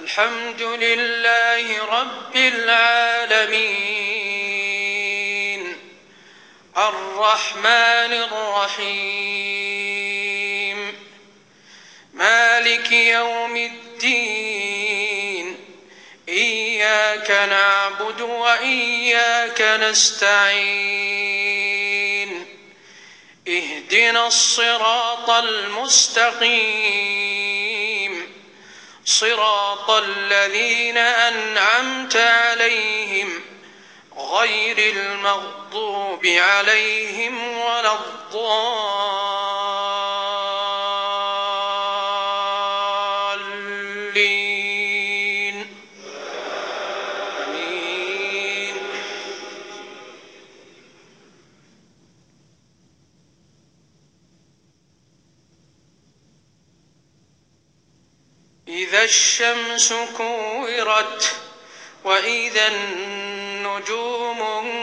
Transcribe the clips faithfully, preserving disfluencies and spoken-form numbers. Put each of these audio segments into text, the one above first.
الحمد لله رب العالمين الرحمن الرحيم مالك يوم الدين إياك نعبد وإياك نستعين اهدنا الصراط المستقيم صراط الذين أنعمت عليهم غير المغضوب عليهم ولا الضالين آمين. إذا الشمس كورت وإذا النجوم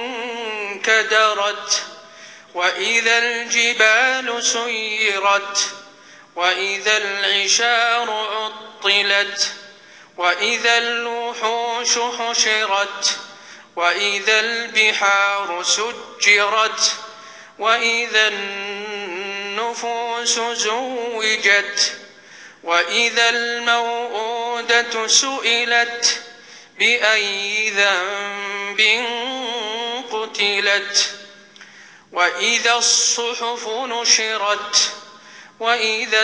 انكدرت وإذا الجبال سيرت وإذا العشار عطلت وإذا الوحوش حشرت وإذا البحار سجرت وإذا النفوس زوجت وإذا الموءودة سئلت بأي ذنب قتلت وإذا الصحف نشرت وإذا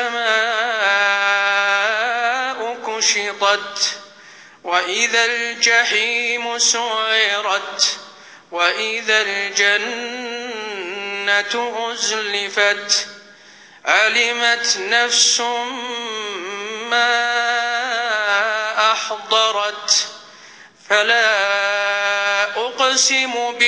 السماء كشطت وإذا الجحيم سعرت وإذا الجنة أزلفت علمت نفس ما أحضرت فلا أقسم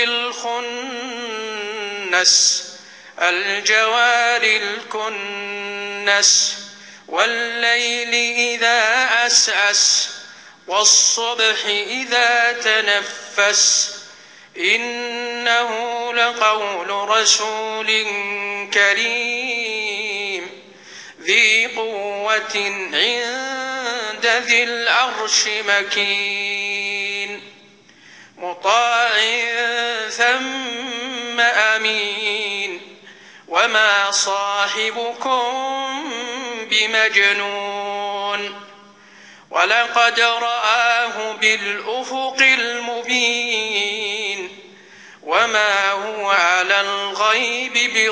بالخنس الجوار الكنس والليل إذا عسعس والصبح إذا تنفس إنه لقول رسول كريم ذي قوة عند ذي العرش مكين مطاع ثم أمين وما صاحبكم بمجنون ولقد رآه بالأفق المبين وما هو على الغيب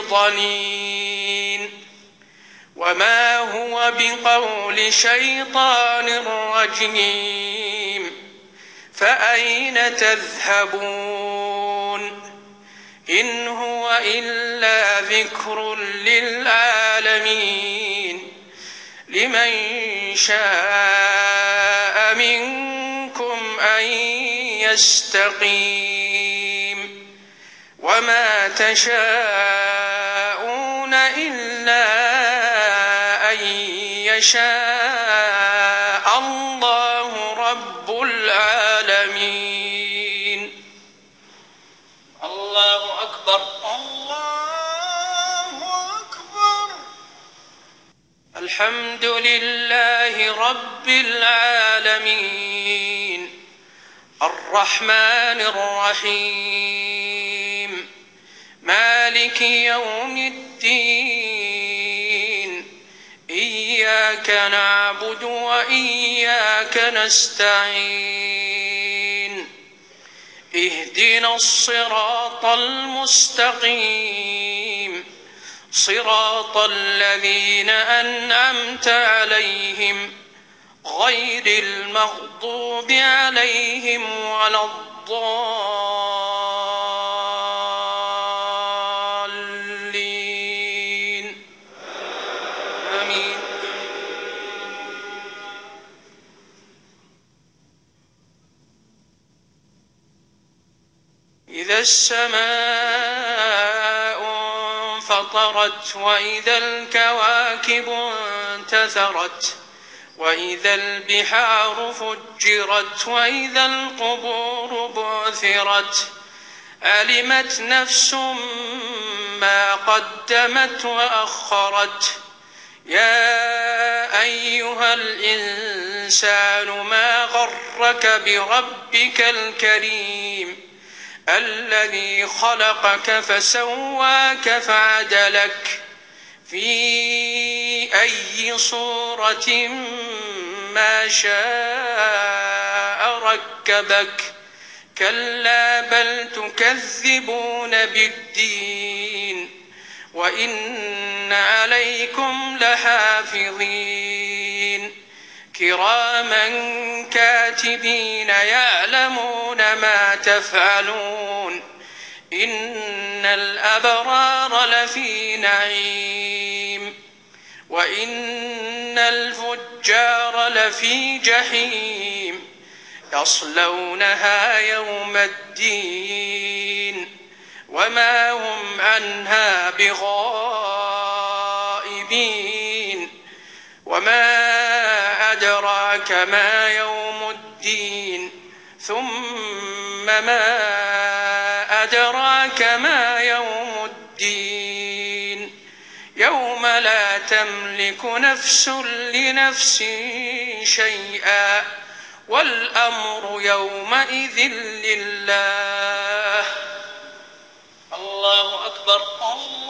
بضنين وما هو بقول شيطان رجيم فأين تذهبون إن هو إلا ذكر للعالمين لمن شاء منكم أن يستقيم وما تشاءون إلا أن يشاء الله رب العالمين. الله أكبر الله أكبر. الحمد لله رب العالمين الرحمن الرحيم مالك يوم الدين إياك نعبد وإياك نستعين اهدنا الصراط المستقيم صراط الذين أنعمت عليهم غير المغضوب عليهم ولا الضالين آمين. إذا السماء انفطرت وإذا الكواكب انتثرت وإذا البحار فجرت وإذا القبور بعثرت علمت نفس ما قدمت وأخرت يا أيها الإنسان الإنسان ما غرك بربك الكريم الذي خلقك فسواك فعدلك في أي صورة ما شاء ركبك كلا بل تكذبون بالدين وإن عليكم لحافظين كراما كاتبين يعلمون ما تفعلون إن الأبرار لفي نعيم وإن الفجار لفي جحيم يصلونها يوم الدين وما هم عنها بغائبين وما أدراك ما يوم الدين ثم ما أدراك ما يوم الدين يوم لا تملك نفس لنفس شيئا والأمر يومئذ لله. الله أكبر.